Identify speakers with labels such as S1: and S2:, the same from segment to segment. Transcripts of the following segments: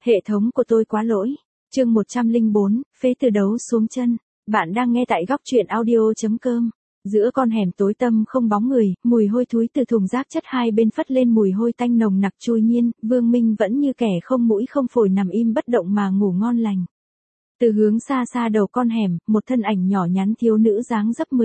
S1: Hệ thống của tôi quá lỗi. Chương 104, phế từ đấu xuống chân. Bạn đang nghe tại góc truyện audio.com. Giữa con hẻm tối tăm không bóng người, mùi hôi thối từ thùng rác chất hai bên phất lên mùi hôi tanh nồng nặc trôi nhiên, Vương Minh vẫn như kẻ không mũi không phổi nằm im bất động mà ngủ ngon lành. Từ hướng xa xa đầu con hẻm, một thân ảnh nhỏ nhắn thiếu nữ dáng dấp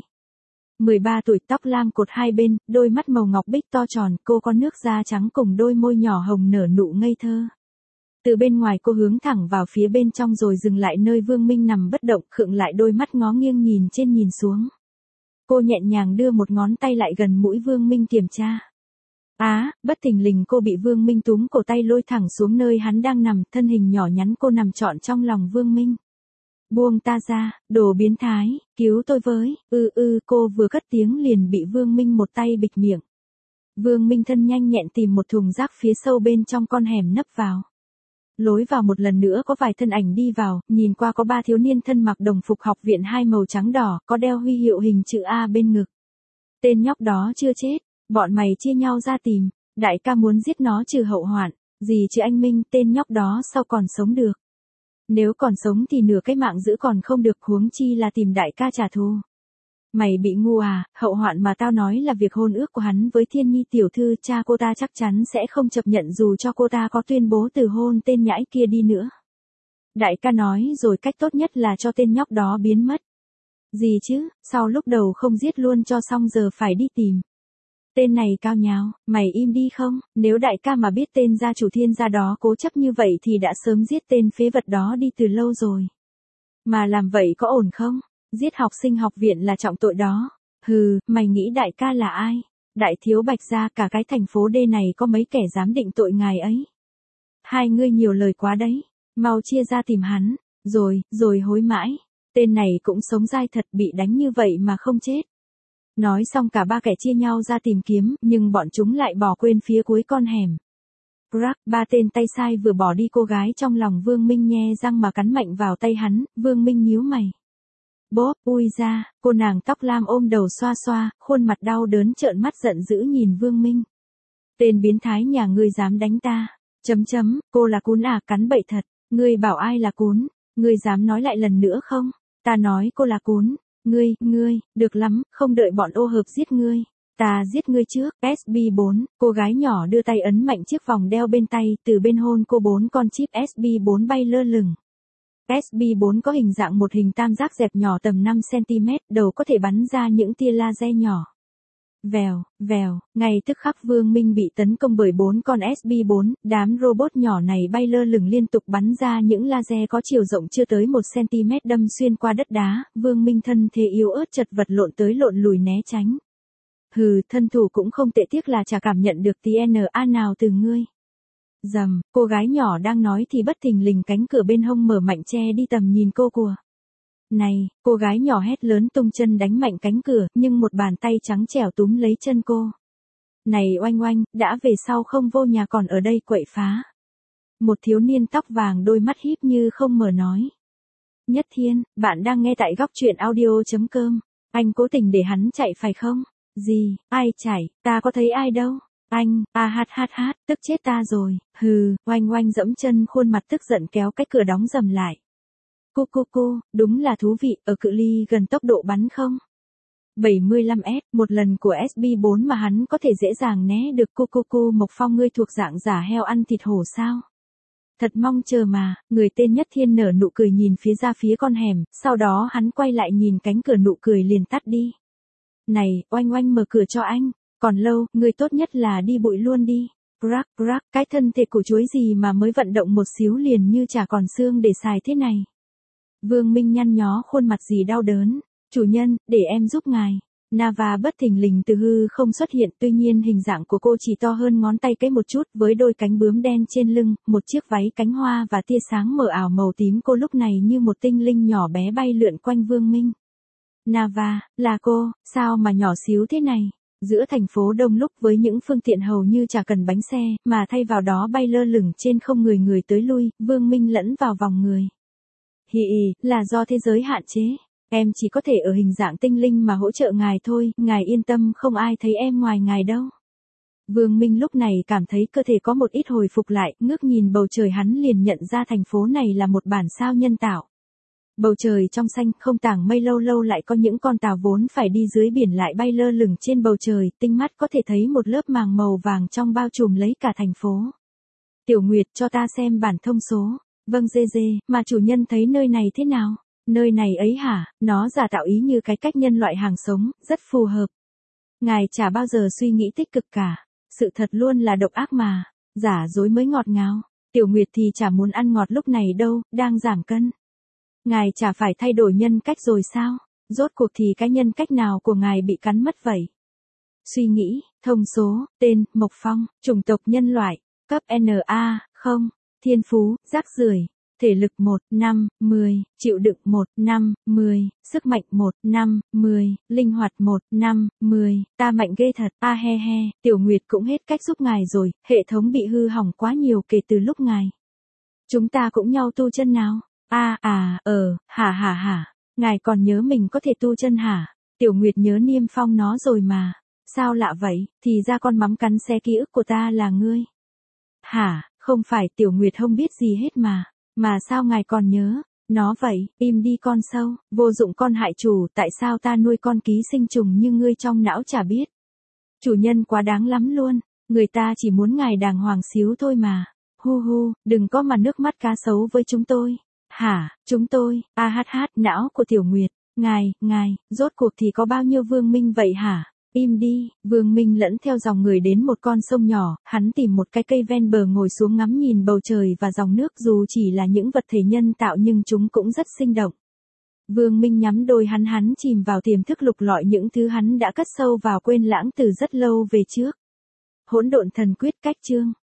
S1: 13 tuổi, tóc lam cột hai bên, đôi mắt màu ngọc bích to tròn, cô có nước da trắng cùng đôi môi nhỏ hồng nở nụ ngây thơ. Từ bên ngoài cô hướng thẳng vào phía bên trong rồi dừng lại nơi Vương Minh nằm bất động, khựng lại đôi mắt ngó nghiêng nhìn trên nhìn xuống. Cô nhẹ nhàng đưa một ngón tay lại gần mũi Vương Minh kiểm tra. Bất thình lình cô bị Vương Minh túm cổ tay lôi thẳng xuống nơi hắn đang nằm, thân hình nhỏ nhắn cô nằm trọn trong lòng Vương Minh. Buông ta ra, đồ biến thái, cứu tôi với, cô vừa cất tiếng liền bị Vương Minh một tay bịt miệng. Vương Minh thân nhanh nhẹn tìm một thùng rác phía sâu bên trong con hẻm nấp vào. Lối vào một lần nữa có vài thân ảnh đi vào, nhìn qua có 3 thiếu niên thân mặc đồng phục học viện hai màu trắng đỏ, có đeo huy hiệu hình chữ A bên ngực. Tên nhóc đó chưa chết, bọn mày chia nhau ra tìm, đại ca muốn giết nó trừ hậu hoạn, gì chứ anh Minh, tên nhóc đó sao còn sống được. Nếu còn sống thì nửa cái mạng giữ còn không được, huống chi là tìm đại ca trả thù. Mày bị ngu à, hậu hoạn mà tao nói là việc hôn ước của hắn với Thiên Nhi tiểu thư, cha cô ta chắc chắn sẽ không chấp nhận dù cho cô ta có tuyên bố từ hôn tên nhãi kia đi nữa. Đại ca nói rồi, cách tốt nhất là cho tên nhóc đó biến mất. Gì chứ, sau lúc đầu không giết luôn cho xong giờ phải đi tìm. Tên này cao nháo, mày im đi không, nếu đại ca mà biết tên gia chủ Thiên gia đó cố chấp như vậy thì đã sớm giết tên phế vật đó đi từ lâu rồi. Mà làm vậy có ổn không? Giết học sinh học viện là trọng tội đó. Hừ, mày nghĩ đại ca là ai? Đại thiếu Bạch gia, cả cái thành phố D này có mấy kẻ dám định tội ngài ấy. Hai ngươi nhiều lời quá đấy, mau chia ra tìm hắn, rồi hối mãi. Tên này cũng sống dai thật, bị đánh như vậy mà không chết. Nói xong cả 3 kẻ chia nhau ra tìm kiếm, nhưng bọn chúng lại bỏ quên phía cuối con hẻm. Crack, 3 tên tay sai vừa bỏ đi cô gái trong lòng Vương Minh nhe răng mà cắn mạnh vào tay hắn, Vương Minh nhíu mày. Bốp, ui ra, cô nàng tóc lam ôm đầu xoa xoa, khuôn mặt đau đớn trợn mắt giận dữ nhìn Vương Minh. Tên biến thái nhà ngươi dám đánh ta, cô là cún à, cắn bậy thật, ngươi bảo ai là cún, ngươi dám nói lại lần nữa không, ta nói cô là cún, ngươi, được lắm, không đợi bọn ô hợp giết ngươi. Ta giết ngươi trước, SB4, cô gái nhỏ đưa tay ấn mạnh chiếc vòng đeo bên tay, từ bên hôn cô 4 con chip SB4 bay lơ lửng. SB4 có hình dạng một hình tam giác dẹp nhỏ tầm 5cm, đầu có thể bắn ra những tia laser nhỏ. Vèo, ngay tức khắc Vương Minh bị tấn công bởi 4 con SB4, đám robot nhỏ này bay lơ lửng liên tục bắn ra những laser có chiều rộng chưa tới 1cm đâm xuyên qua đất đá, Vương Minh thân thế yếu ớt chật vật lộn tới lộn lùi né tránh. Hừ, thân thủ cũng không tệ, tiếc là chả cảm nhận được tí NA nào từ ngươi. Rầm, cô gái nhỏ đang nói thì bất thình lình cánh cửa bên hông mở mạnh che đi tầm nhìn cô của. Này, cô gái nhỏ hét lớn tung chân đánh mạnh cánh cửa, nhưng một bàn tay trắng trẻo túm lấy chân cô. Này oanh, đã về sau không vô nhà còn ở đây quậy phá. Một thiếu niên tóc vàng đôi mắt híp như không mở nói. Nhất Thiên, bạn đang nghe tại góc truyện audio.com. Anh cố tình để hắn chạy phải không? Gì, ai chạy, ta có thấy ai đâu. Anh, tức chết ta rồi, hừ, oanh dẫm chân khuôn mặt tức giận kéo cái cửa đóng rầm lại. Cô, đúng là thú vị, ở cự ly gần tốc độ bắn không? 75S, một lần của SB4 mà hắn có thể dễ dàng né được. Cô, Mộc Phong, ngươi thuộc dạng giả heo ăn thịt hổ sao? Thật mong chờ mà, người tên Nhất Thiên nở nụ cười nhìn ra phía con hẻm, sau đó hắn quay lại nhìn cánh cửa, nụ cười liền tắt đi. Này, oanh mở cửa cho anh. Còn lâu, người tốt nhất là đi bụi luôn đi. Crack, cái thân thể của chuối gì mà mới vận động một xíu liền như chả còn xương để xài thế này. Vương Minh nhăn nhó khuôn mặt gì đau đớn. Chủ nhân, để em giúp ngài. Nava bất thình lình từ hư không xuất hiện, tuy nhiên hình dạng của cô chỉ to hơn ngón tay cái một chút, với đôi cánh bướm đen trên lưng, một chiếc váy cánh hoa và tia sáng mờ ảo màu tím. Cô lúc này như một tinh linh nhỏ bé bay lượn quanh Vương Minh. Nava, là cô, sao mà nhỏ xíu thế này? Giữa thành phố đông lúc với những phương tiện hầu như chả cần bánh xe, mà thay vào đó bay lơ lửng trên không, người tới lui, Vương Minh lẫn vào vòng người. Là do thế giới hạn chế. Em chỉ có thể ở hình dạng tinh linh mà hỗ trợ ngài thôi, ngài yên tâm, không ai thấy em ngoài ngài đâu. Vương Minh lúc này cảm thấy cơ thể có một ít hồi phục lại, ngước nhìn bầu trời hắn liền nhận ra thành phố này là một bản sao nhân tạo. Bầu trời trong xanh, không tảng mây, lâu lâu lại có những con tàu vốn phải đi dưới biển lại bay lơ lửng trên bầu trời, tinh mắt có thể thấy một lớp màng màu vàng trong bao trùm lấy cả thành phố. Tiểu Nguyệt, cho ta xem bản thông số. Vâng dê dê, mà chủ nhân thấy nơi này thế nào? Nơi này ấy hả, nó giả tạo ý như cái cách nhân loại hàng sống, rất phù hợp. Ngài chả bao giờ suy nghĩ tích cực cả. Sự thật luôn là độc ác mà, giả dối mới ngọt ngào. Tiểu Nguyệt thì chả muốn ăn ngọt lúc này đâu, đang giảm cân. Ngài chả phải thay đổi nhân cách rồi sao? Rốt cuộc thì cái nhân cách nào của ngài bị cắn mất vậy? Suy nghĩ, thông số, tên, Mộc Phong, chủng tộc nhân loại, cấp NA, 0, thiên phú, rác rưởi, thể lực 1, 5, 10, chịu đựng 1, 5, 10, sức mạnh 1, 5, 10, linh hoạt 1, 5, 10, ta mạnh ghê thật, a he he, Tiểu Nguyệt cũng hết cách giúp ngài rồi, hệ thống bị hư hỏng quá nhiều kể từ lúc ngài. Chúng ta cũng nhau tu chân nào? Hả, ngài còn nhớ mình có thể tu chân hả? Tiểu Nguyệt nhớ Niêm Phong nó rồi mà. Sao lạ vậy, thì ra con mắm cắn xé ký ức của ta là ngươi. Hả, không phải, Tiểu Nguyệt không biết gì hết mà sao ngài còn nhớ, nó vậy, im đi con sâu, vô dụng con hại chủ, tại sao ta nuôi con ký sinh trùng như ngươi trong não chả biết. Chủ nhân quá đáng lắm luôn, người ta chỉ muốn ngài đàng hoàng xíu thôi mà. Hu hu, đừng có mà nước mắt cá sấu với chúng tôi. Hả, chúng tôi, não của Tiểu Nguyệt, ngài, rốt cuộc thì có bao nhiêu Vương Minh vậy hả? Im đi, Vương Minh lẫn theo dòng người đến một con sông nhỏ, hắn tìm một cái cây ven bờ ngồi xuống ngắm nhìn bầu trời và dòng nước dù chỉ là những vật thể nhân tạo nhưng chúng cũng rất sinh động. Vương Minh nhắm đôi hắn chìm vào tiềm thức lục lọi những thứ hắn đã cất sâu vào quên lãng từ rất lâu về trước. Hỗn độn thần quyết cách chương